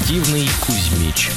Спортивный Кузьмич.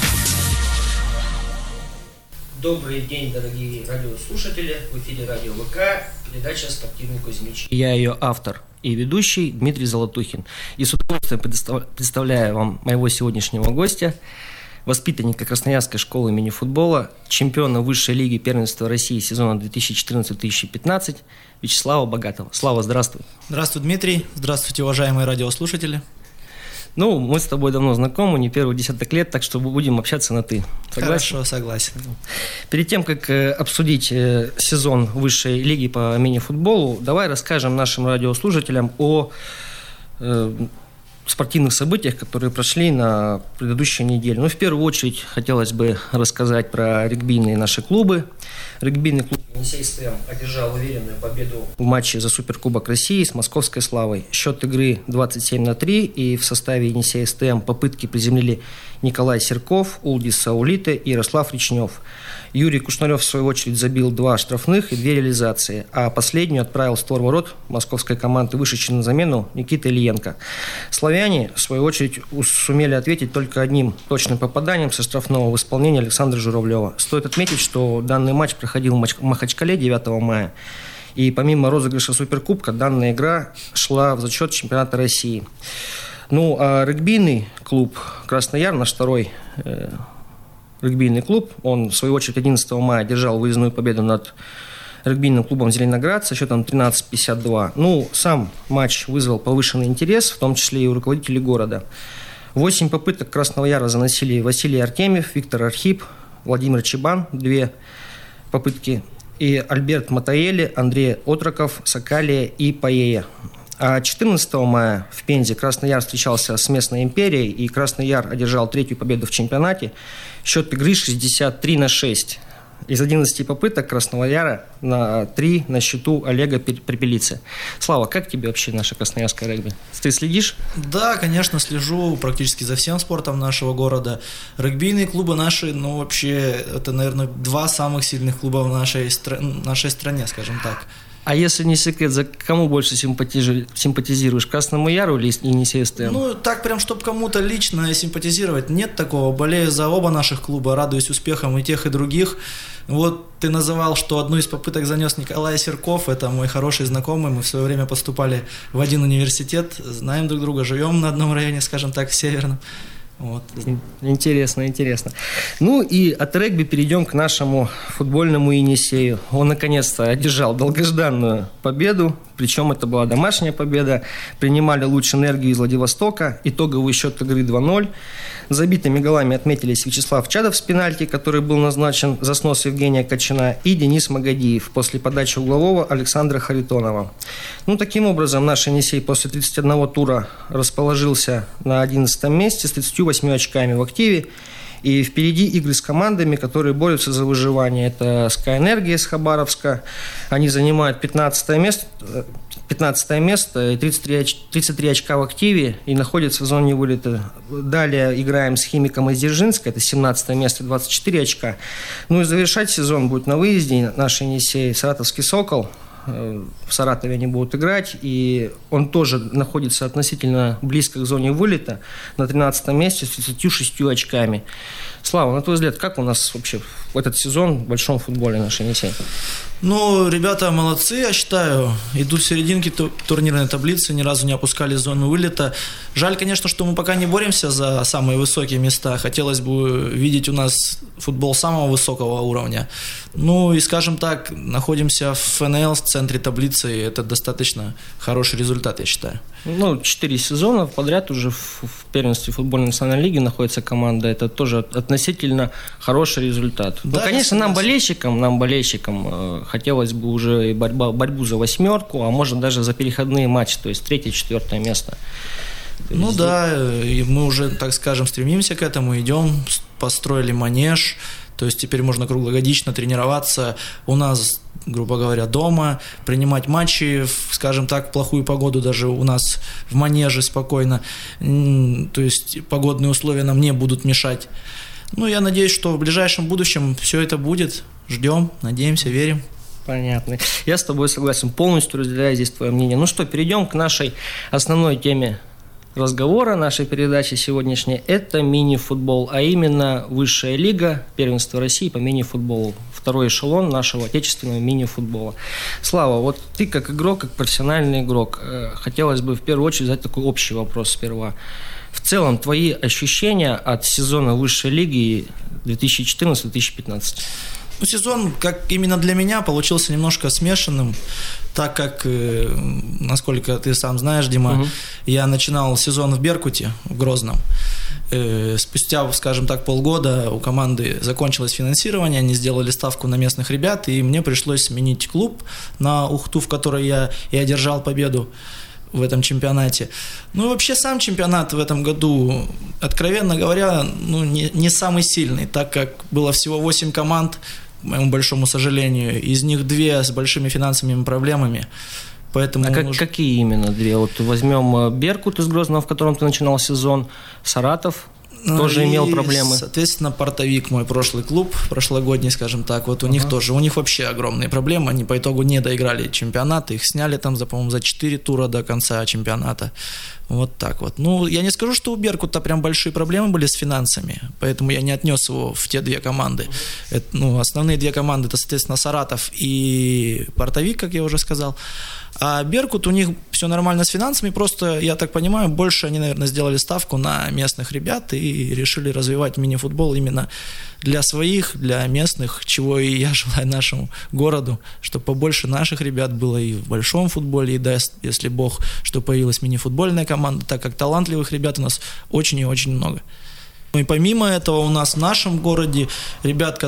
Добрый день, дорогие радиослушатели. В эфире радио ВК, передача «Спортивный Кузьмич». Я ее автор и ведущий Дмитрий Золотухин. И с удовольствием представляю вам моего сегодняшнего гостя, воспитанника Красноярской школы мини-футбола, чемпиона высшей лиги первенства России сезона 2014-2015 Вячеслава Богатова. Слава, здравствуй. Здравствуй, Дмитрий. Здравствуйте, уважаемые радиослушатели. Ну, мы с тобой давно знакомы, не первый десяток лет, так что будем общаться на «ты». Согласен? Хорошо, согласен. Перед тем, как обсудить сезон высшей лиги по мини-футболу, давай расскажем нашим радиослушателям о спортивных событиях, которые прошли на предыдущей неделе. Ну, в первую очередь, хотелось бы рассказать про регбийные наши клубы. Регбийный клуб «Енисей СТМ» одержал уверенную победу в матче за Суперкубок России с Московской Славой. Счет игры 27-3, и в составе «Енисей СТМ» попытки приземлили Николай Серков, Улдис Саулиты и Ярослав Речнев. Юрий Кушнарев, в свою очередь, забил 2 штрафных и 2 реализации, а последнюю отправил в створ ворот московской команды, вышедшей на замену, Никита Ильенко. Славяне, в свою очередь, сумели ответить только одним точным попаданием со штрафного в исполнении Александра Журавлева. Стоит отметить, что данный матч проходил в Махачкале 9 мая, и помимо розыгрыша Суперкубка, данная игра шла в зачет чемпионата России. Ну, а регбийный клуб «Краснояр», наш второй регбийный клуб, он, в свою очередь, 11 мая одержал выездную победу над регбийным клубом «Зеленоград» со счетом 13-52. Ну, сам матч вызвал повышенный интерес, в том числе и у руководителей города. 8 попыток Красного Яра заносили Василий Артемьев, Виктор Архип, Владимир Чебан, 2 попытки, и Альберт Матаэли, Андрей Отроков, Сакалия и Паея. А 14 мая в Пензе Красный Яр встречался с местной империей, и Красный Яр одержал 3-ю победу в чемпионате. Счет игры 63-6. Из 11 попыток Красного Яра 3 на счету Олега Припелицы. Слава, как тебе вообще наша красноярская регби? Ты следишь? Да, конечно, слежу практически за всем спортом нашего города. Регбийные клубы наши, ну вообще, это, наверное, 2 самых сильных клуба в нашей стране, скажем так. А если не секрет, за кому больше симпатизируешь? Красному Яру или Енисей СТМ? Ну, так прям, чтобы кому-то лично симпатизировать, нет такого. Болею за оба наших клуба, радуюсь успехам и тех, и других. Вот ты называл, что одну из попыток занес Николай Серков, это мой хороший знакомый, мы в свое время поступали в один университет, знаем друг друга, живем на одном районе, скажем так, северном. Вот. Интересно. Ну и от регби перейдем к нашему футбольному Енисею. Он наконец-то одержал долгожданную победу, причем это была домашняя победа. Принимали луч энергию из Владивостока. Итоговый счет игры 2-0. Забитыми голами отметились Вячеслав Чадов с пенальти, который был назначен за снос Евгения Кочина, и Денис Магадиев после подачи углового Александра Харитонова. Ну, таким образом, наш Енисей после 31 тура расположился на 11 месте с 38 очками в активе. И впереди игры с командами, которые борются за выживание. Это «СКА Энергия» из Хабаровска. Они занимают 15 место и 33 очка в активе и находятся в зоне вылета. Далее играем с «Химиком» из Дзержинска. Это 17 место, 24 очка. Ну и завершать сезон будет на выезде наш Енисей «Саратовский Сокол». В Саратове они будут играть, и он тоже находится относительно близко к зоне вылета, на 13 месте с 36 очками. Слава, на твой взгляд, как у нас вообще в этот сезон в большом футболе наш Енисей? Ну, ребята молодцы, я считаю, идут в серединке турнирной таблицы, ни разу не опускали зону вылета. Жаль, конечно, что мы пока не боремся за самые высокие места, хотелось бы видеть у нас футбол самого высокого уровня. Ну и, скажем так, находимся в ФНЛ, в центре таблицы, и это достаточно хороший результат, я считаю. Ну, 4 сезона подряд уже в первенстве футбольной национальной лиги находится команда, это тоже относительно хороший результат. Да, ну, конечно, нам болельщикам хотелось бы уже и борьбу за 8, а может даже за переходные матчи, то есть 3-4 место. Ну да, и мы уже, так скажем, стремимся к этому, идем, построили манеж, то есть теперь можно круглогодично тренироваться у нас, грубо говоря, дома, принимать матчи, скажем так, в плохую погоду даже у нас в манеже спокойно, то есть погодные условия нам не будут мешать. Ну, я надеюсь, что в ближайшем будущем все это будет, ждем, надеемся, верим. Понятно. Я с тобой согласен, полностью разделяю здесь твое мнение. Ну что, перейдем к нашей основной теме разговора нашей передачи сегодняшней – это мини-футбол, а именно высшая лига, первенство России по мини-футболу, второй эшелон нашего отечественного мини-футбола. Слава, вот ты как игрок, как профессиональный игрок, хотелось бы в первую очередь задать такой общий вопрос сперва. В целом, твои ощущения от сезона высшей лиги 2014-2015? Сезон, как именно для меня, получился немножко смешанным, так как, насколько ты сам знаешь, Дима, я начинал сезон в Беркуте, в Грозном. Спустя, скажем так, полгода у команды закончилось финансирование, они сделали ставку на местных ребят, и мне пришлось сменить клуб на Ухту, в которой я и одержал победу в этом чемпионате. Ну и вообще сам чемпионат в этом году, откровенно говоря, не самый сильный, так как было всего 8 команд, к моему большому сожалению, из них 2 с большими финансовыми проблемами. Поэтому какие именно 2? Вот возьмем Беркут из Грозного, в котором ты начинал сезон, Саратов тоже имел проблемы. Соответственно, Портовик, мой прошлый клуб, прошлогодний, скажем так, вот у них тоже, у них вообще огромные проблемы, они по итогу не доиграли чемпионат, их сняли там, по-моему, за 4 тура до конца чемпионата. Вот так вот. Ну, я не скажу, что у Беркута прям большие проблемы были с финансами, поэтому я не отнес его в те 2 команды. Основные 2 команды, это, соответственно, Саратов и Портовик, как я уже сказал. А Беркут, у них все нормально с финансами, просто, я так понимаю, больше они, наверное, сделали ставку на местных ребят и решили развивать мини-футбол именно для своих, для местных, чего и я желаю нашему городу, чтобы побольше наших ребят было и в большом футболе, и даст, если Бог, что появилась мини-футбольная команда, так как талантливых ребят у нас очень и очень много. Ну и помимо этого у нас в нашем городе ребят,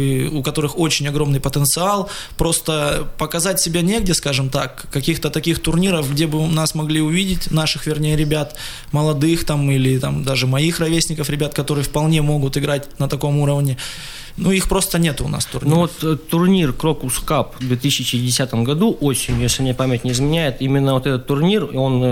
у которых очень огромный потенциал, просто показать себя негде, скажем так, каких-то таких турниров, где бы нас могли увидеть, наших, вернее, ребят, молодых там или там даже моих ровесников, ребят, которые вполне могут играть на таком уровне. Ну, их просто нет у нас турниров. Ну, вот турнир Крокус Кап в 2010 году, осенью, если мне память не изменяет, именно вот этот турнир,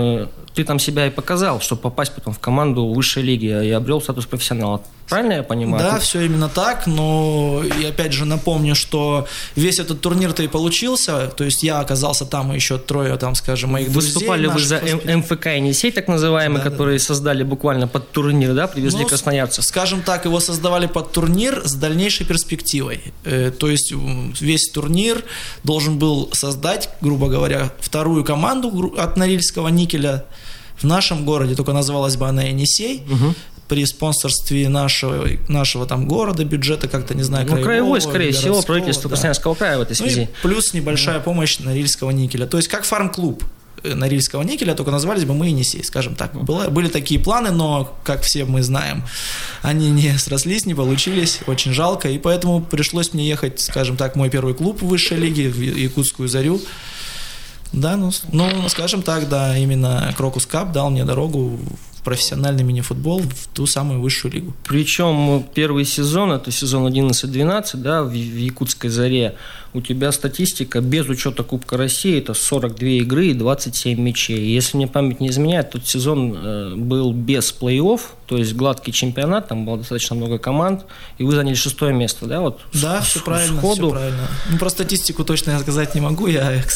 ты там себя и показал, чтобы попасть потом в команду высшей лиги и обрел статус профессионала. Правильно я понимаю? Да, все именно так, но я опять же напомню, что весь этот турнир-то и получился, то есть я оказался там, и еще 3, там, скажем, моих друзей. Выступали вы за МФК «Енисей», так называемый, которые создали буквально под турнир, да, привезли красноярцев? Скажем так, его создавали под турнир с дальнейшей перспективой, то есть весь турнир должен был создать, грубо говоря, 2-ю команду от Норильского никеля в нашем городе, только называлась бы она «Енисей», при спонсорстве нашего там города, бюджета, как-то, не знаю, краевой, скорее всего, правительство Красноярского края в этой связи. И плюс небольшая помощь Норильского никеля. То есть как фарм-клуб Норильского никеля, только назвались бы мы «Енисей», скажем так. Были такие планы, но, как все мы знаем, они не срослись, не получились, очень жалко, и поэтому пришлось мне ехать, скажем так, в мой первый клуб в высшей лиге, в Якутскую «Зарю». Да, скажем так, да, именно Крокус Кап дал мне дорогу в профессиональный мини-футбол, в ту самую высшую лигу. Причем первый сезон, это сезон 11-12, да, в Якутской «Заре», у тебя статистика без учета Кубка России, это 42 игры и 27 мячей. Если мне память не изменяет, тот сезон был без плей-офф, то есть гладкий чемпионат, там было достаточно много команд, и вы заняли 6-е место, да? Вот да, все правильно, все правильно. Ну, про статистику точно я сказать не могу,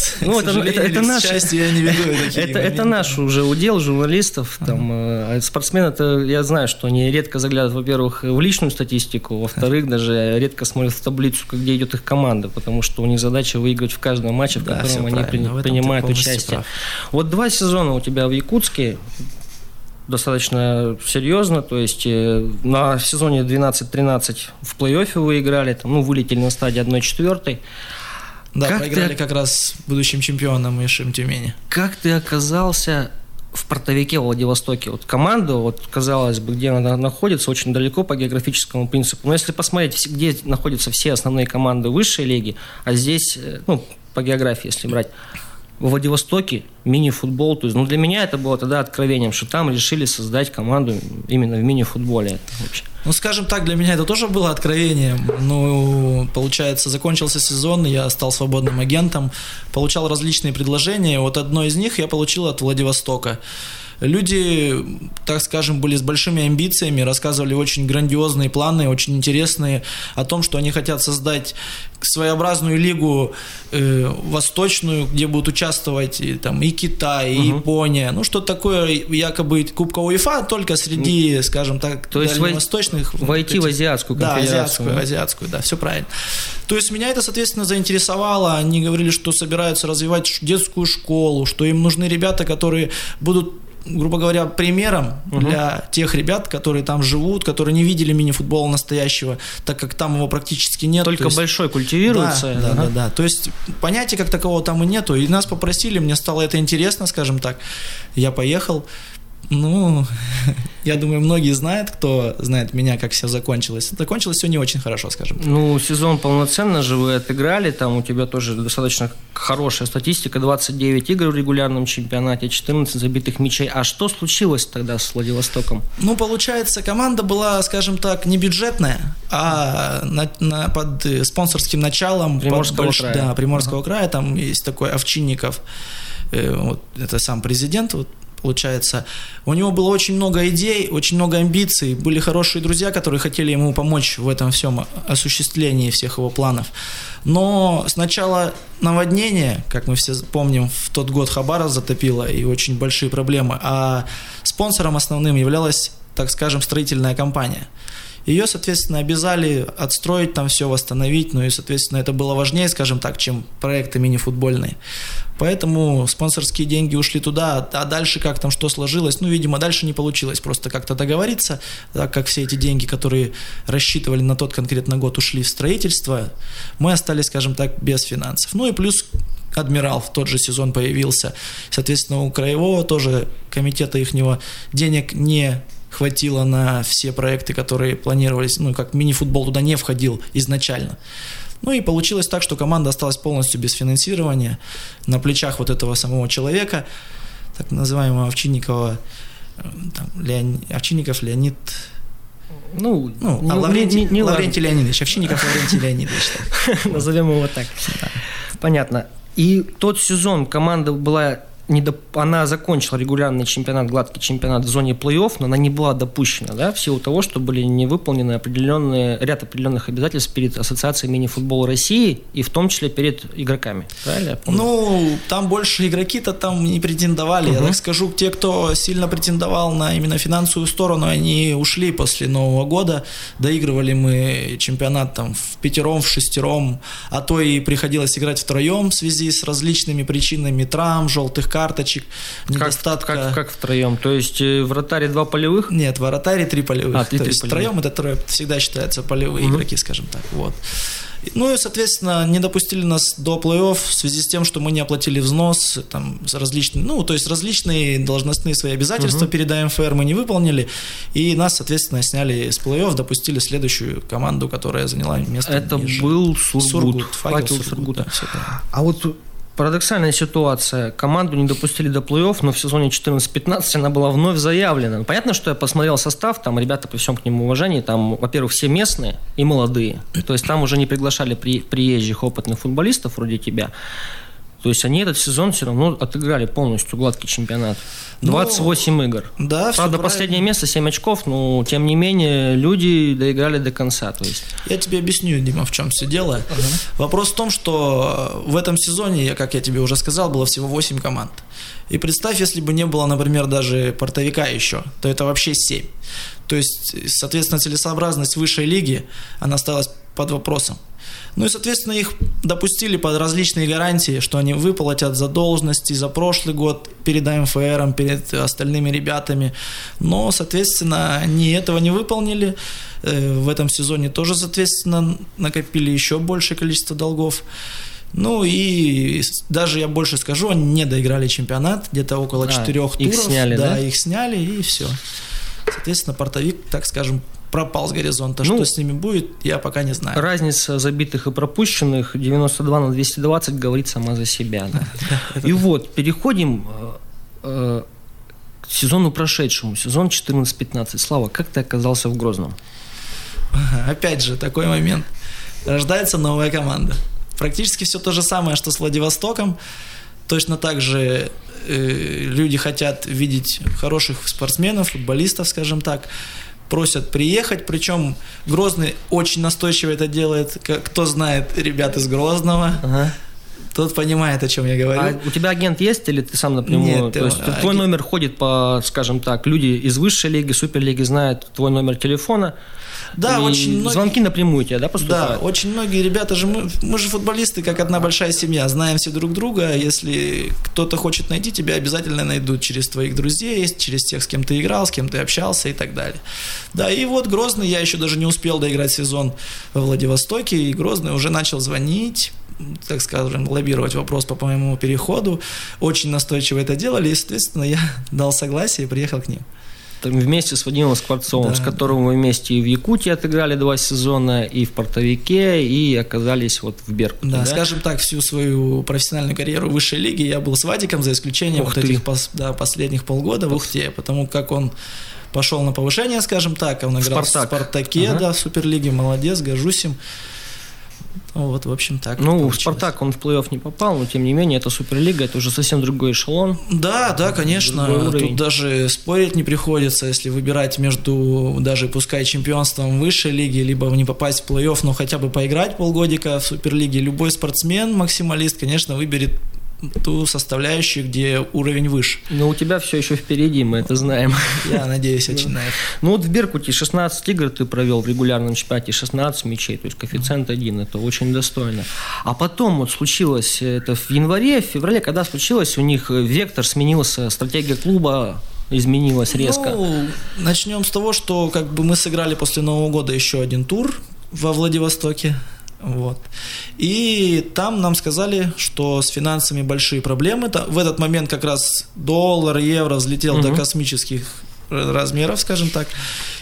это наш, я не веду это наш уже удел журналистов, там, спортсмены, это я знаю, что они редко заглядывают, во-первых, в личную статистику, во-вторых, даже редко смотрят в таблицу, где идет их команда, потому что у них задача выигрывать в каждом матче, в котором они принимают участие. Прав. Вот 2 сезона у тебя в Якутске, достаточно серьезно, то есть на сезоне 12-13 в плей-оффе вы играли, там, вылетели на стадии 1/4. Да, проиграли как раз будущим чемпионом Ишим Тюмени. Как ты оказался в Портовике, в Владивостоке? Вот команда, вот, казалось бы, где она находится, очень далеко по географическому принципу. Но если посмотреть, где находятся все основные команды высшей лиги, а здесь, по географии, если брать, во Владивостоке мини-футбол, то есть, для меня это было тогда откровением, что там решили создать команду именно в мини-футболе. Скажем так, для меня это тоже было откровением. Получается, закончился сезон, я стал свободным агентом, получал различные предложения. Вот одно из них я получил от Владивостока. Люди, так скажем, были с большими амбициями, рассказывали очень грандиозные планы, очень интересные о том, что они хотят создать своеобразную лигу восточную, где будут участвовать и Китай, и Япония. Ну, что такое якобы Кубка УЕФА, только среди, скажем так, то есть дальневосточных. Войти в азиатскую конфедерацию. Да, азиатскую, да, все правильно. То есть меня это, соответственно, заинтересовало. Они говорили, что собираются развивать детскую школу, что им нужны ребята, которые будут, грубо говоря, примером для тех ребят, которые там живут, которые не видели мини-футбола настоящего, так как там его практически нет. Только большой культивируется. Да. То есть понятия как такового там и нету. И нас попросили, мне стало это интересно, скажем так. Я поехал. Ну, я думаю, многие знают, кто знает меня, как все закончилось. Закончилось все не очень хорошо, скажем так. Ну, сезон полноценно же вы отыграли, там у тебя тоже достаточно хорошая статистика, 29 игр в регулярном чемпионате, 14 забитых мячей. А что случилось тогда с Владивостоком? Ну, получается, команда была, скажем так, не бюджетная, а под спонсорским началом Приморского края. Да, Приморского края, там есть такой Овчинников, вот, это сам президент, вот, получается, у него было очень много идей, очень много амбиций, были хорошие друзья, которые хотели ему помочь в этом всем осуществлении всех его планов. Но сначала наводнение, как мы все помним, в тот год Хабаровск затопило, и очень большие проблемы, а спонсором основным являлась, так скажем, строительная компания. Ее, соответственно, обязали отстроить там все, восстановить, ну и, соответственно, это было важнее, скажем так, чем проекты мини-футбольные. Поэтому спонсорские деньги ушли туда, а дальше как там что сложилось, ну, видимо, дальше не получилось просто как-то договориться, так как все эти деньги, которые рассчитывали на тот конкретно год, ушли в строительство, мы остались, скажем так, без финансов. Ну и плюс Адмирал в тот же сезон появился, соответственно, у краевого тоже комитета ихнего денег не хватило на все проекты, которые планировались, ну, как мини-футбол туда не входил изначально. Ну и получилось так, что команда осталась полностью без финансирования, на плечах вот этого самого человека, так называемого Овчинникова, Овчинников Леонид... Лаврентий Леонидович, Овчинников Лаврентий Леонидович. Назовем его так. Понятно. И тот сезон команда была... Она закончила регулярный чемпионат, гладкий чемпионат в зоне плей-офф, но она не была допущена, да, в силу того, что были не выполнены ряд определенных обязательств перед Ассоциацией мини-футбола России и в том числе перед игроками. Правильно? Ну, там больше игроки-то там не претендовали. Я так скажу, те, кто сильно претендовал на именно финансовую сторону, они ушли после Нового года. Доигрывали мы чемпионат там в пятером, в шестером, а то и приходилось играть втроем в связи с различными причинами травм, желтых карточек, недостатка. Как втроем? То есть вратаре 2 полевых? Нет, вратаре 3 полевых. То есть втроем это трое всегда считаются полевые игроки, скажем так. Вот. Ну и, соответственно, не допустили нас до плей-офф в связи с тем, что мы не оплатили взнос, там, различные должностные свои обязательства перед АМФР мы не выполнили, и нас, соответственно, сняли с плей-офф, допустили следующую команду, которая заняла место. Это был Сургут. Факел Сургута. А вот парадоксальная ситуация. Команду не допустили до плей-офф, но в сезоне 14-15 она была вновь заявлена. Понятно, что я посмотрел состав, там ребята, при всем к нему уважении, там, во-первых, все местные и молодые. То есть там уже не приглашали приезжих опытных футболистов вроде тебя. То есть они этот сезон все равно отыграли полностью гладкий чемпионат. 28 игр. Да, правда, последнее место 7 очков, но тем не менее люди доиграли до конца. То есть. Я тебе объясню, Дима, в чем все дело. Вопрос в том, что в этом сезоне, как я тебе уже сказал, было всего 8 команд. И представь, если бы не было, например, даже портовика еще, то это вообще 7. То есть, соответственно, целесообразность высшей лиги, она осталась под вопросом. Ну и, соответственно, их допустили под различные гарантии, что они выплатят задолженности за прошлый год перед АМФРом, перед остальными ребятами. Но, соответственно, они этого не выполнили. В этом сезоне тоже, соответственно, накопили еще большее количество долгов. Ну и даже я больше скажу, они не доиграли чемпионат, где-то около 4 туров. Их сняли, да? Да, их сняли, и все. Соответственно, портовик, так скажем, пропал с горизонта. Что с ними будет, я пока не знаю. Разница забитых и пропущенных 92 на 220 говорит сама за себя. Да? И вот, переходим к сезону прошедшему, сезон 14-15. Слава, как ты оказался в Грозном? Опять же, такой момент. Рождается новая команда. Практически все то же самое, что с Владивостоком. Точно так же люди хотят видеть хороших спортсменов, футболистов, скажем так, просят приехать, причем Грозный очень настойчиво это делает, кто знает ребят из Грозного, тот понимает, о чем я говорю. А у тебя агент есть или ты сам напрямую? Нет, то есть твой номер ходит по, скажем так, люди из высшей лиги, суперлиги знают твой номер телефона. Да, очень многие... Звонки напрямую тебя, да, поступают? Да, очень многие ребята же, мы же футболисты, как одна большая семья, знаем все друг друга. Если кто-то хочет найти тебя, обязательно найдут через твоих друзей, через тех, с кем ты играл, с кем ты общался и так далее. Да, и вот Грозный, я еще даже не успел доиграть сезон во Владивостоке, и Грозный уже начал звонить, так скажем, лоббировать вопрос по моему переходу. Очень настойчиво это делали, и, соответственно, я дал согласие и приехал к ним. Вместе с Вадимом Скворцовым, да, с которым мы вместе и в Якутии отыграли 2 сезона, и в Портовике, и оказались вот в Беркуте. Да, скажем так, всю свою профессиональную карьеру в высшей лиге я был с Вадиком, за исключением этих последних полгода в Ухте, потому как он пошел на повышение, скажем так, он играл в Спартаке, да, в Суперлиге, молодец, горжусь им. Вот, в общем, так. Ну, в Спартак он в плей-офф не попал, но тем не менее, это Суперлига, это уже совсем другой эшелон. Да, конечно. Тут даже спорить не приходится, если выбирать между даже пускай чемпионством высшей лиги, либо не попасть в плей-офф, но хотя бы поиграть полгодика в Суперлиге. Любой спортсмен, максималист, конечно, выберет ту составляющую, где уровень выше. Но у тебя все еще впереди, мы это знаем. Я надеюсь очень на это. Ну вот в Беркуте 16 игр ты провел в регулярном чемпионате, 16 мячей, то есть коэффициент 1, это очень достойно. А потом вот случилось это в январе, в феврале, когда случилось, у них вектор сменился, стратегия клуба изменилась резко. Ну, начнем с того, что как бы мы сыграли после Нового года еще один тур во Владивостоке. Вот. И там нам сказали, что с финансами большие проблемы. В этот момент как раз доллар, евро взлетел до космических размеров, скажем так.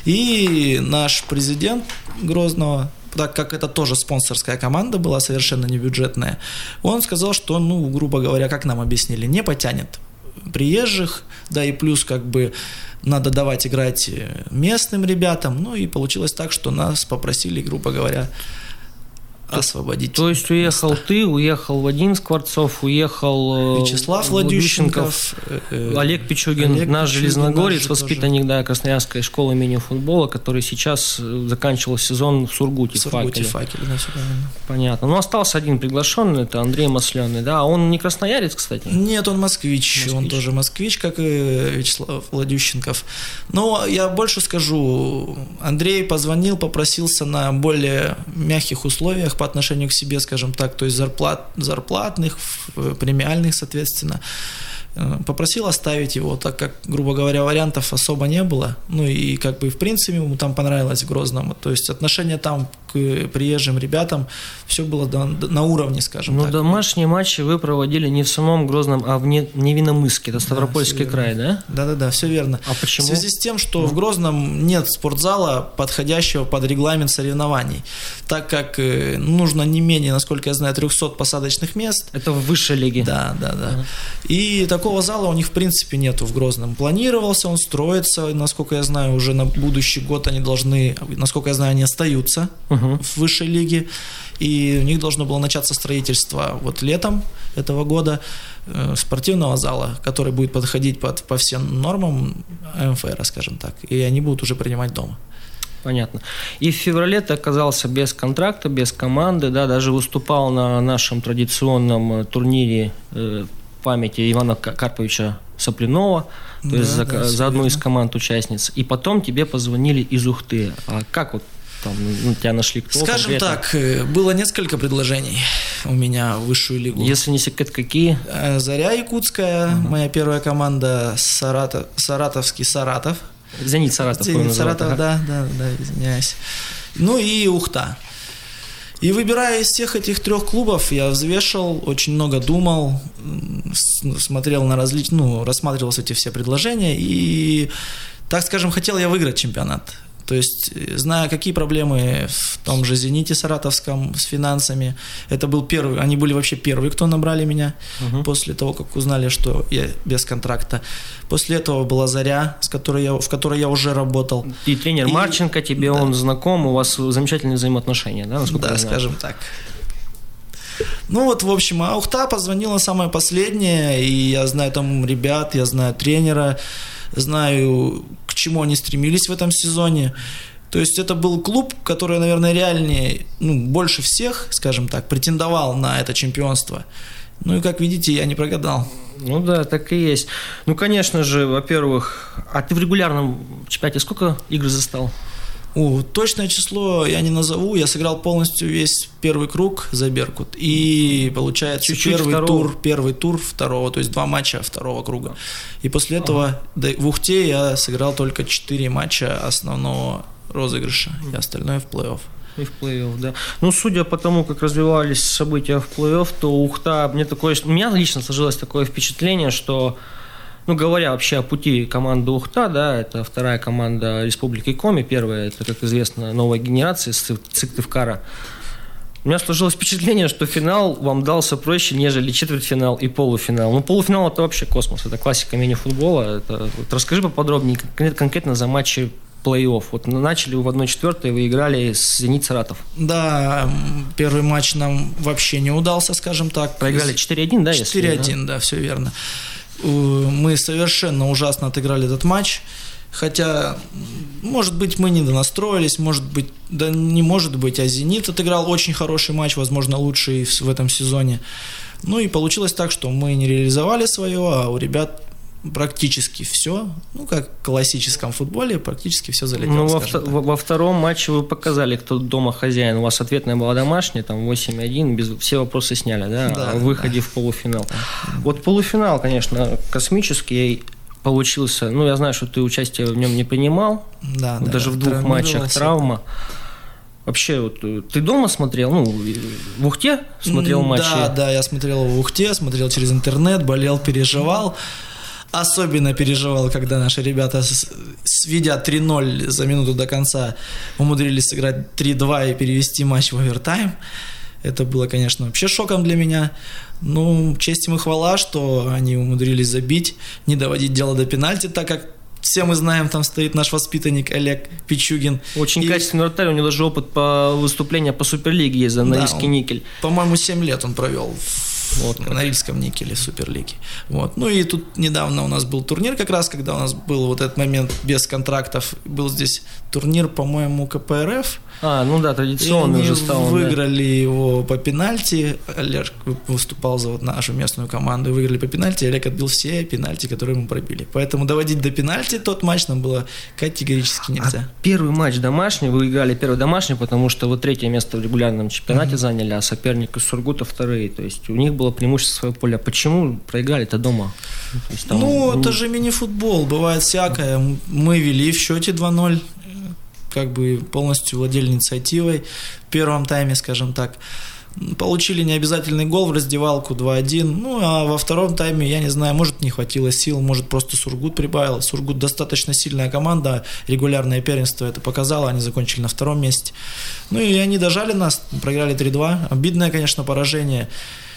И наш президент Грозного, так как это тоже спонсорская команда была, совершенно не бюджетная, он сказал, что, ну, грубо говоря, как нам объяснили, не потянет приезжих, да и плюс как бы надо давать играть местным ребятам. Ну и получилось так, что нас попросили, грубо говоря, освободить. То есть уехал ты, уехал Вадим Скворцов, уехал Вячеслав Ладющенков, Олег Пичугин, наш железногорец, воспитанник Красноярской школы мини-футбола, который сейчас заканчивал сезон в Сургуте. Факеле, да, понятно. Но остался один приглашенный, это Андрей Масленый, да, он не красноярец, кстати? Нет, он москвич, он тоже москвич, как и Вячеслав Ладющенков. Но я больше скажу, Андрей позвонил, попросился на более мягких условиях по отношению к себе, скажем так, то есть зарплатных, премиальных, соответственно. Попросил оставить его, так как, грубо говоря, вариантов особо не было. Ну и как бы в принципе ему там понравилось в Грозном. То есть отношение там к приезжим ребятам все было на уровне, скажем так. Но домашние матчи вы проводили не в самом Грозном, а в Невинномысске, это Ставропольский край, да? Да, все верно. А почему? В связи с тем, что в Грозном нет спортзала, подходящего под регламент соревнований, так как нужно не менее, насколько я знаю, 300 посадочных мест. Это в высшей лиге? Да. И такого зала у них в принципе нету в Грозном. Планировался, он строится, насколько я знаю, уже на будущий год они должны, насколько я знаю, они остаются в высшей лиге, и у них должно было начаться строительство вот летом этого года спортивного зала, который будет подходить по всем нормам МФР, скажем так, и они будут уже принимать дома. Понятно. И в феврале ты оказался без контракта, без команды, да, даже выступал на нашем традиционном турнире памяти Ивана Карповича Соплинова, то есть за одну из команд-участниц. И потом тебе позвонили из Ухты. А как вот там тебя нашли? Кто Скажем конкретно? Так, было несколько предложений у меня в высшую лигу. Если не секрет, какие? Заря Якутская, моя первая команда, Саратовский Саратов. Зенит Саратов. Зенит Саратов, да, извиняюсь. Ну и Ухта. И выбирая из всех этих 3 клубов, я взвешивал, очень много думал, смотрел на рассматривал эти все предложения и, так скажем, хотел я выиграть чемпионат. То есть, зная, какие проблемы в том же «Зените» саратовском с финансами, это был первый, они были вообще первые, кто набрали меня после того, как узнали, что я без контракта. После этого была «Заря», в которой я уже работал. И тренер Марченко, тебе он знаком, у вас замечательные взаимоотношения, да? Да, скажем так. Ну вот, в общем, а Ухта позвонила самое последнее, и я знаю там ребят, я знаю тренера, знаю, к чему они стремились в этом сезоне. То есть это был клуб, который, наверное, реальнее, больше всех, скажем так, претендовал на это чемпионство. Ну и, как видите, я не прогадал. Ну да, так и есть. Ну, конечно же, во-первых, а ты в регулярном чемпионате сколько игр застал? Точное число я не назову, я сыграл полностью весь первый круг за «Беркут», и получается чуть-чуть первый тур второго, то есть 2 матча второго круга. И после этого в Ухте я сыграл только 4 матча основного розыгрыша, и остальное в плей-офф. И в плей-офф, да. Ну, судя по тому, как развивались события в плей-офф, то Ухта, у меня лично сложилось такое впечатление, что, говоря вообще о пути команды Ухта, да, это вторая команда Республики Коми, первая, это, как известно, новая генерация Сыктывкара. У меня сложилось впечатление, что финал вам дался проще, нежели четвертьфинал и полуфинал. Ну, полуфинал – это вообще космос, это классика мини-футбола. Расскажи поподробнее конкретно за матчи плей-офф. Вот начали в 1/4, вы играли с «Зенит» Саратов. Да, первый матч нам вообще не удался, скажем так. Проиграли 4-1, да? 4-1, да, все верно. Мы совершенно ужасно отыграли этот матч. Хотя, может быть, мы недонастроились, может быть, да не может быть, а «Зенит» отыграл очень хороший матч, возможно, лучший в этом сезоне. Ну и получилось так, что мы не реализовали свое, а у ребят практически все, как в классическом футболе, практически все залетело. Во втором матче вы показали, кто дома хозяин. У вас ответная была домашняя, там 8-1, все вопросы сняли, да, о выходе в полуфинал. Да. Вот полуфинал, конечно, космический получился. Я знаю, что ты участие в нем не принимал, даже в 2 матчах травма. Вообще, вот ты дома смотрел, в Ухте смотрел матчи? Да, я смотрел в Ухте, смотрел через интернет, болел, переживал. Особенно переживал, когда наши ребята, сведя 3-0 за минуту до конца, умудрились сыграть 3-2 и перевести матч в овертайм. Это было, конечно, вообще шоком для меня. Честь им и хвала, что они умудрились забить, не доводить дело до пенальти, так как все мы знаем, там стоит наш воспитанник Олег Пичугин. Очень качественный вратарь, у него даже опыт по выступлению по Суперлиге есть за Норильский Никель. По-моему, 7 лет он провел в Норильском Никеле в Суперлиге. И тут недавно у нас был турнир, как раз, когда у нас был вот этот момент без контрактов, был здесь турнир, по-моему, КПРФ. Традиционный уже стал. Выиграли его по пенальти. Олег выступал за нашу местную команду, выиграли по пенальти, Олег отбил все пенальти, которые мы пробили. Поэтому доводить до пенальти тот матч нам было категорически нельзя. Первый матч домашний, вы играли первый домашний, потому что вы 3-е место в регулярном чемпионате заняли, а соперник из Сургута 2-е. То есть у них было преимущество своего поля. Почему проиграли-то дома? Это же мини-футбол, бывает всякое. Мы вели в счете 2-0, полностью владели инициативой в первом тайме, скажем так. Получили необязательный гол в раздевалку 2-1. А во втором тайме, я не знаю, может, не хватило сил, может, просто Сургут прибавил. Сургут достаточно сильная команда, регулярное первенство это показало, они закончили на 2-м месте. И они дожали нас, проиграли 3-2. Обидное, конечно, поражение.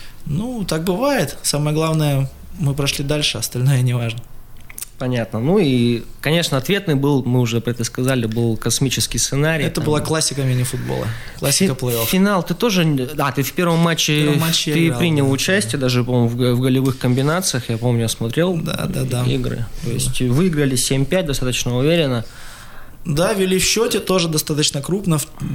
Так бывает. Самое главное, мы прошли дальше, остальное не важно. Понятно. И, конечно, ответный был, мы уже про это сказали, был космический сценарий. Это была классика мини-футбола, классика плей-офф. Финал ты тоже... ты в первом матче ты играл, принял участие, даже, по-моему, в голевых комбинациях, я помню, я смотрел игры. То есть выиграли 7-5 достаточно уверенно. Да, вели в счете тоже достаточно крупно,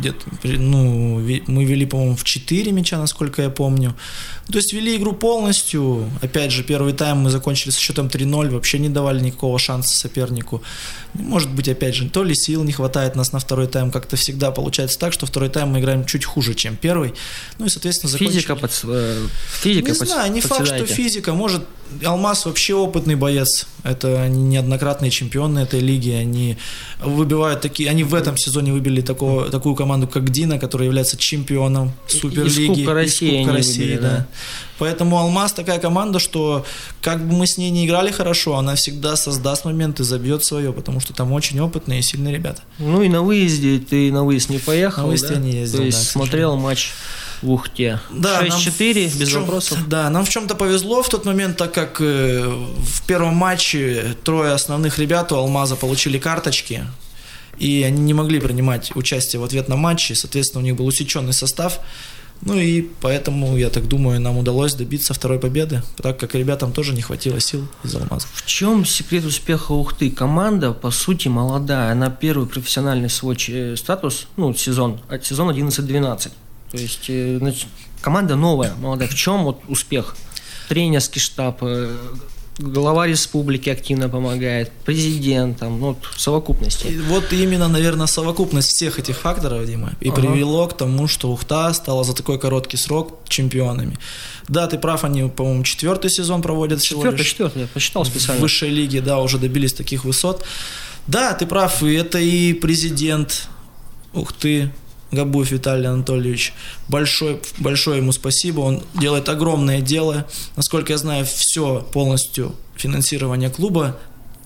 мы вели, по-моему, в 4 мяча, насколько я помню. То есть вели игру полностью, опять же, первый тайм мы закончили со счетом 3-0, вообще не давали никакого шанса сопернику. Может быть, опять же, то ли сил не хватает нас на второй тайм, как-то всегда получается так, что второй тайм мы играем чуть хуже, чем первый. И, соответственно, закончили. Физика не знаю, не факт, что физика, может, Алмаз вообще опытный боец, это они неоднократные чемпионы этой лиги, они выбивают они в этом сезоне выбили такую команду, как Дина, которая является чемпионом Суперлиги. Из Кубка России, да. Поэтому Алмаз такая команда, что как бы мы с ней не играли хорошо, она всегда создаст момент и забьет свое, потому что там очень опытные и сильные ребята. И на выезде ты на выезд не поехал, на выезд я не ездил, то есть смотрел матч в Ухте. Да, 6-4, без вопросов. Да, нам в чем-то повезло в тот момент, так как в первом матче 3 основных ребят у Алмаза получили карточки, и они не могли принимать участие в ответном матче, соответственно, у них был усеченный состав. Ну и поэтому, я так думаю, нам удалось добиться второй победы, так как ребятам тоже не хватило сил из Алмаза. В чем секрет успеха Ухты? Команда, по сути, молодая. Она первый профессиональный свой статус, сезон 11-12. То есть команда новая, молодая. В чем вот успех? Тренерский штаб, глава республики активно помогает, президент, в совокупности. И вот именно, наверное, совокупность всех этих факторов, Дима, и привело к тому, что Ухта стала за такой короткий срок чемпионами. Да, ты прав, они, по-моему, 4-й сезон проводят всего лишь. Четвертый, я посчитал специально. В высшей лиге, да, уже добились таких высот. Да, ты прав, и это и президент Ухты, Габуев Виталий Анатольевич. Большое ему спасибо, он делает огромное дело. Насколько я знаю, все полностью финансирование клуба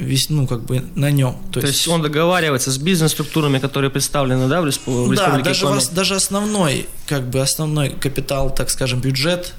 на нем. То есть он договаривается с бизнес-структурами, которые представлены, в республике. Да, даже основной капитал, так скажем, бюджет,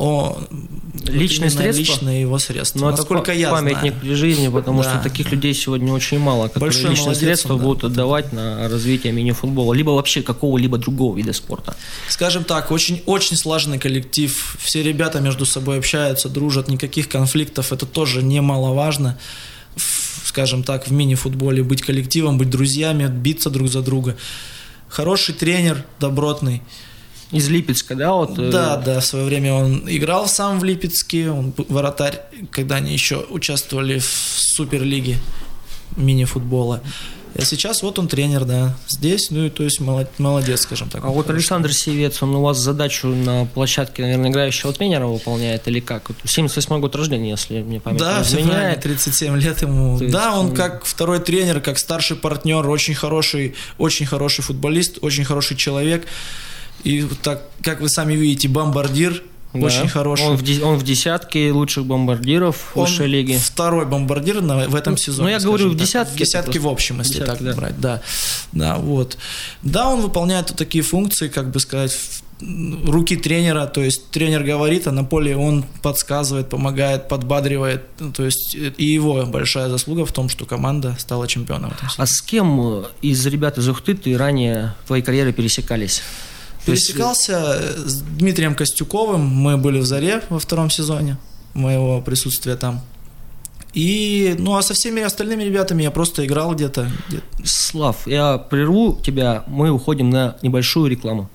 личные средства? Личные его средства. Но насколько это памятник при жизни, потому что таких людей сегодня очень мало, которые личные средства будут отдавать на развитие мини-футбола, либо вообще какого-либо другого вида спорта. Скажем так, очень слаженный коллектив, все ребята между собой общаются, дружат, никаких конфликтов, это тоже немаловажно. Скажем так, в мини-футболе быть коллективом, быть друзьями, биться друг за друга. Хороший тренер, добротный. Из Липецка, да? Да, в свое время он играл сам в Липецке, он вратарь, когда они еще участвовали в Суперлиге мини-футбола. А сейчас вот он тренер, да, здесь, то есть молодец, скажем так. А вот Александр Севец, он у вас задачу на площадке, наверное, играющего тренера выполняет или как? 78-й год рождения, если мне память не изменяет. Да, 37 лет ему. Да, он как второй тренер, как старший партнер, очень хороший футболист, очень хороший человек. И так, как вы сами видите, бомбардир, да, очень хороший. Он в десятке лучших бомбардиров высшей лиги. Второй бомбардир в этом сезоне. Я говорю в десятке. В десятке в общем, если так брать. Да, вот. Да, он выполняет такие функции, руки тренера, то есть тренер говорит, а на поле он подсказывает, помогает, подбадривает, то есть и его большая заслуга в том, что команда стала чемпионом. А с кем из ребят из Ухты ты ранее в твоей карьере пересекались? Пересекался с Дмитрием Костюковым, мы были в «Заре» во втором сезоне моего присутствия там. А со всеми остальными ребятами я просто играл где-то. Слав, я прерву тебя, мы уходим на небольшую рекламу.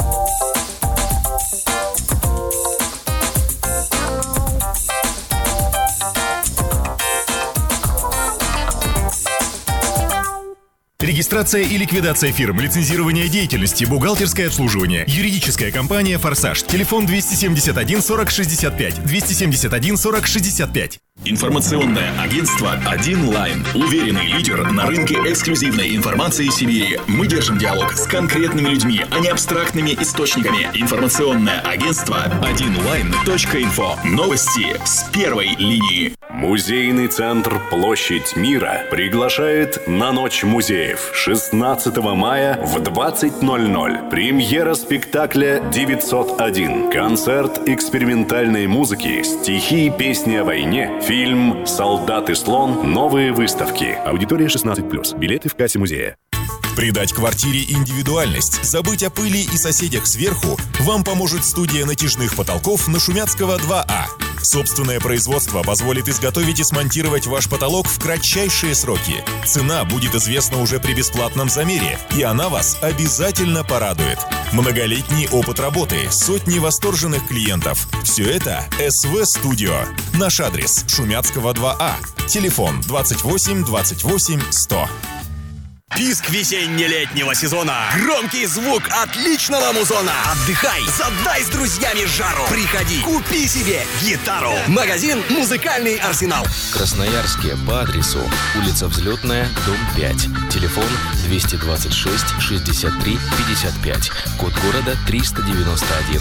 Регистрация и ликвидация фирм, лицензирование деятельности, бухгалтерское обслуживание, юридическая компания «Форсаж». Телефон 271 40 65, 271 40 65. Информационное агентство «Один Лайн». Уверенный лидер на рынке эксклюзивной информации Сибири. Мы держим диалог с конкретными людьми, а не абстрактными источниками. Информационное агентство одинлайн.инфо. Новости с первой линии. Музейный центр «Площадь мира» приглашает на Ночь музеев 16 мая в 20:00. Премьера спектакля «901». Концерт экспериментальной музыки, стихи и песни о войне, фильм «Солдат и слон», новые выставки. Аудитория 16+. Билеты в кассе музея. Придать квартире индивидуальность, забыть о пыли и соседях сверху вам поможет студия натяжных потолков на Шумяцкого 2А. Собственное производство позволит изготовить и смонтировать ваш потолок в кратчайшие сроки. Цена будет известна уже при бесплатном замере, и она вас обязательно порадует. Многолетний опыт работы, сотни восторженных клиентов. Все это СВ Студио. Наш адрес: Шумяцкого 2А. Телефон 28 28 100. Писк весенне-летнего сезона. Громкий звук отличного музона. Отдыхай, задай с друзьями жару. Приходи, купи себе гитару. Магазин «Музыкальный арсенал». В Красноярске по адресу улица Взлетная, дом 5. Телефон 226 63 55. Код города 391.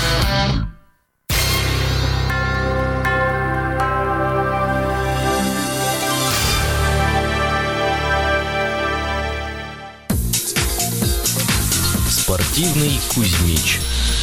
Спортивный Кузьмич.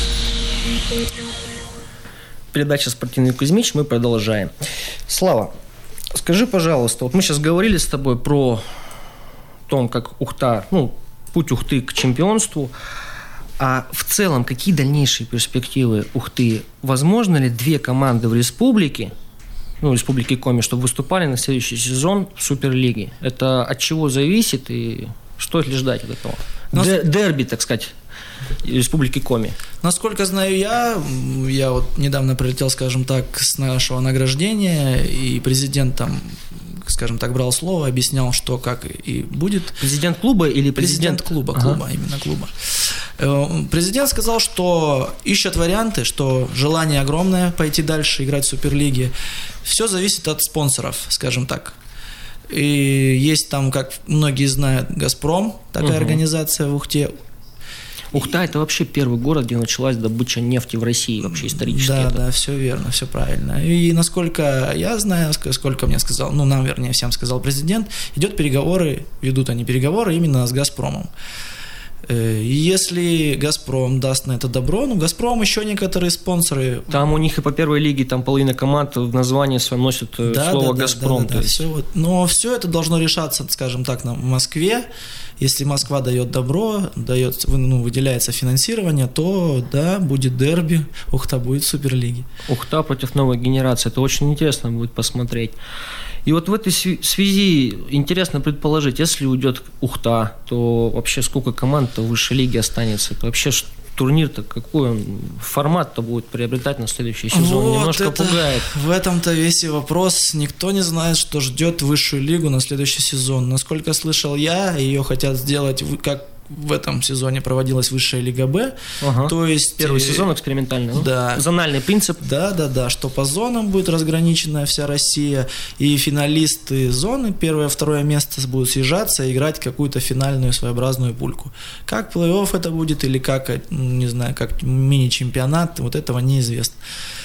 Передача «Спортивный Кузьмич», мы продолжаем. Слава, скажи, пожалуйста, вот мы сейчас говорили с тобой про то, как Ухта, путь Ухты к чемпионству. А в целом, какие дальнейшие перспективы Ухты? Возможно ли 2 команды в республике, республике Коми, чтобы выступали на следующий сезон в Суперлиге? Это от чего зависит и что ли ждать от этого? Дерби, так сказать, республики Коми. Насколько знаю я вот недавно прилетел, скажем так, с нашего награждения, и президент там, скажем так, брал слово, объяснял, что как и будет. Президент клуба или президент клуба? Именно клуба. Президент сказал, что ищут варианты, что желание огромное пойти дальше, играть в Суперлиге. Все зависит от спонсоров, скажем так. И есть там, как многие знают, «Газпром», такая организация в Ухте. Ухта – это вообще первый город, где началась добыча нефти в России, вообще исторически. Да, все верно, все правильно. И насколько я знаю, сколько мне сказал, нам, вернее, всем сказал президент, ведут они переговоры именно с «Газпромом». И если «Газпром» даст на это добро, «Газпром» еще некоторые спонсоры. Там у них и по первой лиге там половина команд в названии своем носит слово «Газпром». Да, но все это должно решаться, скажем так, в Москве. Если Москва дает добро, выделяется финансирование, то да, будет дерби, Ухта будет в Суперлиге. Ухта против новой генерации, это очень интересно будет посмотреть. И вот в этой связи интересно предположить, если уйдет Ухта, то вообще сколько команд-то в высшей лиге останется? Это вообще турнир-то какой он, формат-то будет приобретать на следующий сезон? Немножко пугает. В этом-то весь и вопрос. Никто не знает, что ждет высшую лигу на следующий сезон. Насколько слышал я, ее хотят сделать как в этом сезоне проводилась высшая лига Б. То есть первый сезон экспериментальный. Да. Зональный принцип. Да, что по зонам будет разграниченная вся Россия, и финалисты зоны, 1-2 место будут съезжаться и играть какую-то финальную своеобразную пульку. Как плей-офф это будет или как, не знаю, как мини-чемпионат, вот этого неизвестно.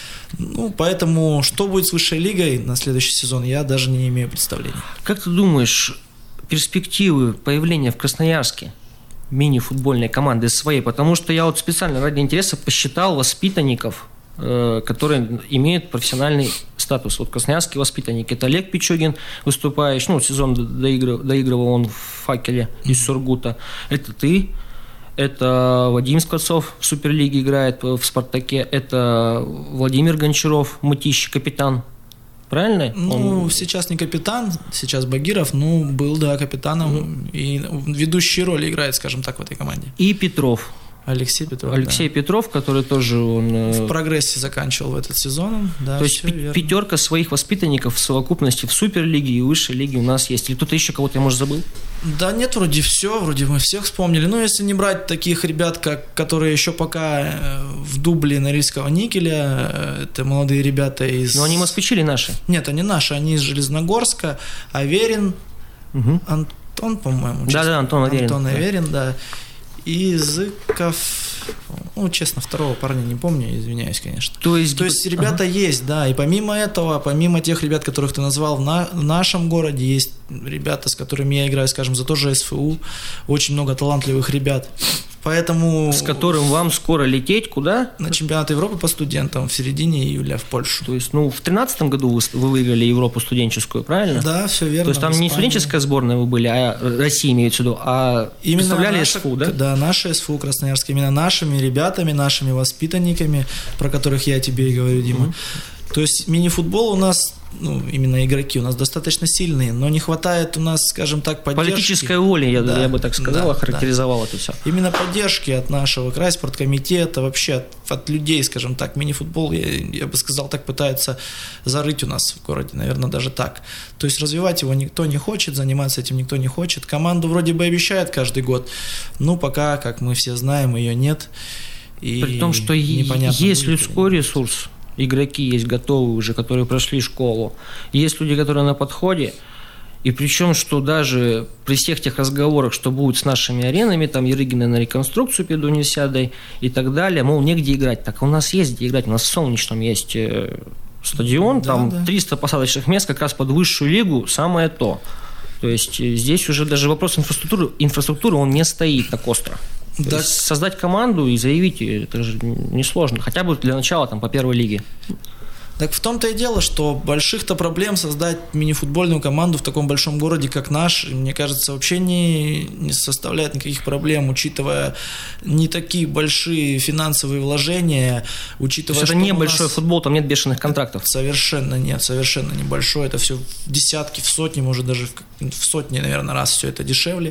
Поэтому, что будет с высшей лигой на следующий сезон, я даже не имею представления. Как ты думаешь, перспективы появления в Красноярске мини-футбольной команды своей? Потому что я вот специально ради интереса посчитал воспитанников, которые имеют профессиональный статус. Вот красноярские воспитанники. Это Олег Пичугин, выступающий, сезон доигрывал он в «Факеле» из Сургута. Это ты. Это Вадим Скворцов в Суперлиге играет в «Спартаке». Это Владимир Гончаров, мытищ, капитан. Правильно? Сейчас не капитан, сейчас Багиров, был, капитаном, и ведущую роль играет, скажем так, в этой команде. И Петров. Алексей Петров, который тоже в прогрессе заканчивал этот сезон. Да, то есть 5 своих воспитанников в совокупности в Суперлиге и высшей лиге у нас есть. Или кто-то еще, кого-то я, может, забыл? Да нет, вроде мы всех вспомнили. Если не брать таких ребят, которые еще пока в дубле Норильского никеля, это молодые ребята из... Но они москвичи или наши? Нет, они наши, они из Железногорска, Аверин, Антон, по-моему. Да, Антон Аверин. Антон Аверин, да. И Языков, честно, второго парня не помню, извиняюсь, конечно. То есть ребята есть, да, и помимо этого, помимо тех ребят, которых ты назвал, в нашем городе есть ребята, с которыми я играю, скажем, за то же СФУ, очень много талантливых ребят. Поэтому... С которым вам скоро лететь куда? На чемпионат Европы по студентам в середине июля в Польшу. То есть, в 2013 году вы выиграли Европу студенческую, правильно? Да, все верно. То есть там не студенческая сборная вы были, а Россия имеется в виду, а именно представляли СФУ, да? Да, наши СФУ Красноярск, именно нашими ребятами, нашими воспитанниками, про которых я тебе и говорю, Дима. То есть мини-футбол у нас, именно игроки у нас достаточно сильные, но не хватает у нас, скажем так, поддержки. Политической воли, я бы так сказал, охарактеризовал это все. Именно поддержки от нашего крайспорткомитета, вообще от людей, скажем так, мини-футбол, я бы сказал, так пытаются зарыть у нас в городе, наверное, даже так. То есть развивать его никто не хочет, заниматься этим никто не хочет. Команду вроде бы обещают каждый год, пока, как мы все знаем, ее нет. И при том, что есть людской ресурс, игроки есть готовые уже, которые прошли школу. Есть люди, которые на подходе. И причем, что даже при всех тех разговорах, что будет с нашими аренами, там Ярыгина на реконструкцию перед Универсиадой и так далее, негде играть. Так у нас есть где играть. У нас в Солнечном есть стадион, там 300 посадочных мест как раз под высшую лигу, самое то. То есть здесь уже даже вопрос инфраструктуры он не стоит так остро. Да. Создать команду и заявить, это же несложно. Хотя бы для начала по первой лиге. Так в том-то и дело, что больших-то проблем создать мини-футбольную команду в таком большом городе, как наш, мне кажется, вообще не составляет никаких проблем, учитывая не такие большие финансовые вложения, учитывая, что это небольшой футбол, там нет бешеных контрактов. Совершенно нет, совершенно небольшой, это все в десятки, в сотни, может даже в сотни, наверное, раз все это дешевле.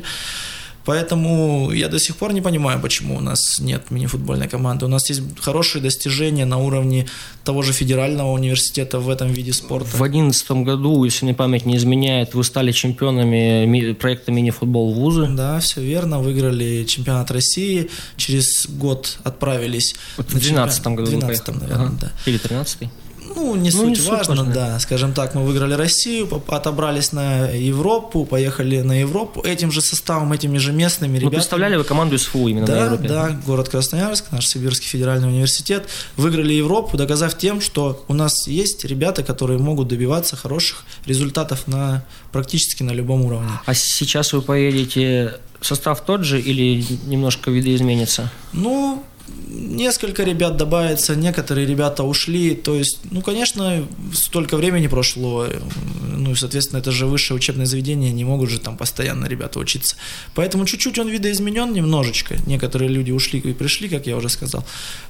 Поэтому я до сих пор не понимаю, почему у нас нет мини-футбольной команды. У нас есть хорошие достижения на уровне того же федерального университета в этом виде спорта. В 2011 году, если мне память не изменяет, вы стали чемпионами проекта мини-футбол вузы. Да, все верно. Выиграли чемпионат России. Через год отправились. В 2012 году. В 2012, наверное, да. Или 2013. Не суть важно, да. Скажем так, мы выиграли Россию, отобрались на Европу, поехали на Европу этим же составом, этими же местными ребятами. Представляли вы команду СФУ именно на Европе? Да, город Красноярск, наш Сибирский федеральный университет. Выиграли Европу, доказав тем, что у нас есть ребята, которые могут добиваться хороших результатов практически на любом уровне. А сейчас вы поедете, состав тот же или немножко видоизменится? Несколько ребят добавится, некоторые ребята ушли, то есть, конечно, столько времени прошло, и, соответственно, это же высшее учебное заведение, не могут же там постоянно ребята учиться, поэтому чуть-чуть он видоизменен немножечко, некоторые люди ушли и пришли, как я уже сказал,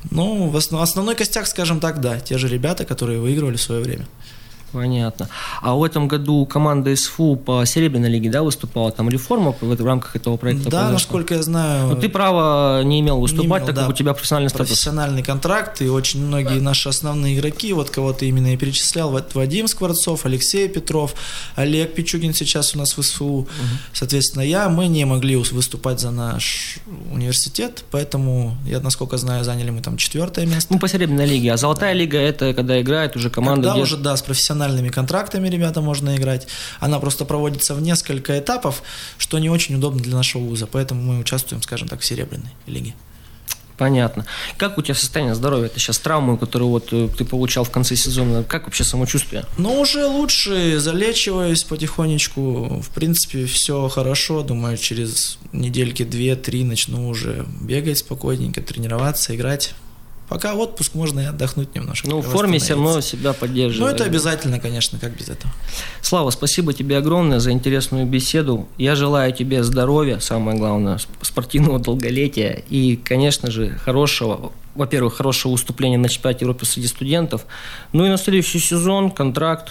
но основной костяк, скажем так, да, те же ребята, которые выигрывали в свое время. Понятно. А в этом году команда СФУ по Серебряной лиге, да, выступала? Там реформа в рамках этого проекта Да, произошла? Насколько я знаю. Но ты права не имел выступать, так как у тебя профессиональный статус. Профессиональный контракт, и очень многие наши основные игроки, кого ты именно и перечислял, Вадим Скворцов, Алексей Петров, Олег Пичугин сейчас у нас в СФУ, соответственно, мы не могли выступать за наш университет, поэтому, я, насколько знаю, заняли мы там 4-е место. По Серебряной лиге, а Золотая лига, это когда играет уже команда. Когда уже, да, с профессиональными контрактами ребята можно играть. Она просто проводится в несколько этапов, что не очень удобно для нашего вуза, поэтому мы участвуем, скажем так, в Серебряной лиге. Понятно. Как у тебя состояние здоровья? Это сейчас травмы, которую ты получал в конце сезона. Как вообще самочувствие? Уже лучше, залечиваюсь потихонечку. В принципе, все хорошо. Думаю, через недельки 2-3 начну уже бегать спокойненько, тренироваться, играть. Пока отпуск, можно и отдохнуть немножко. В форме все равно себя поддерживать. Это обязательно, конечно, как без этого. Слава, спасибо тебе огромное за интересную беседу. Я желаю тебе здоровья, самое главное, спортивного долголетия и, конечно же, хорошего выступления на чемпионате Европы среди студентов. И на следующий сезон контракт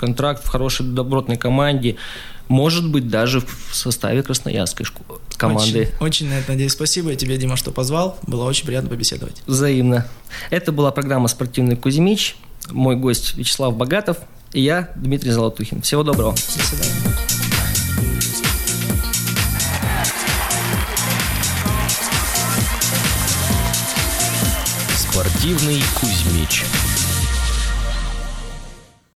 в хорошей добротной команде. Может быть, даже в составе красноярской команды. Очень на это надеюсь. Спасибо тебе, Дима, что позвал. Было очень приятно побеседовать. Взаимно. Это была программа «Спортивный Кузьмич». Мой гость Вячеслав Богатов и я, Дмитрий Золотухин. Всего доброго. До свидания. «Спортивный Кузьмич».